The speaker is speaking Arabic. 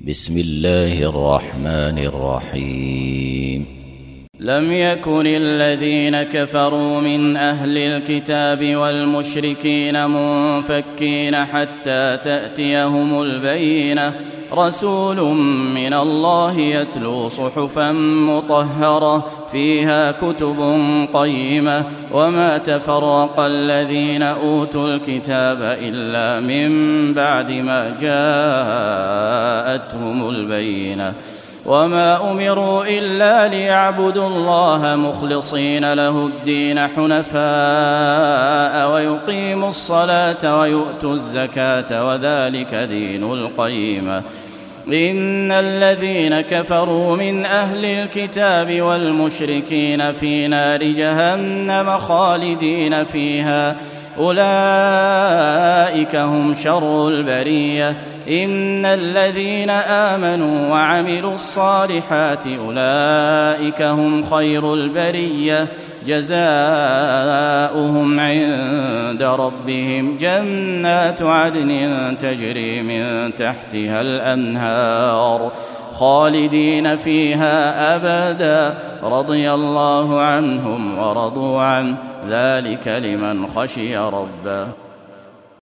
بسم الله الرحمن الرحيم. لم يكن الذين كفروا من أهل الكتاب والمشركين منفكين حتى تأتيهم البينة، رسول من الله يتلو صحفا مطهرة فيها كتب قيمة، وما تفرق الذين أوتوا الكتاب إلا من بعد ما جاءتهم البينة، وما أمروا إلا ليعبدوا الله مخلصين له الدين حنفاء ويقيموا الصلاة ويؤتوا الزكاة وذلك دين القيمة. إن الذين كفروا من أهل الكتاب والمشركين في نار جهنم خالدين فيها، أولئك هم شر البرية. إن الذين آمنوا وعملوا الصالحات أولئك هم خير البرية، جزاؤهم عند ربهم جنات عدن تجري من تحتها الأنهار خالدين فيها أبدا، رضي الله عنهم ورضوا عنه، ذلك لمن خشي ربه.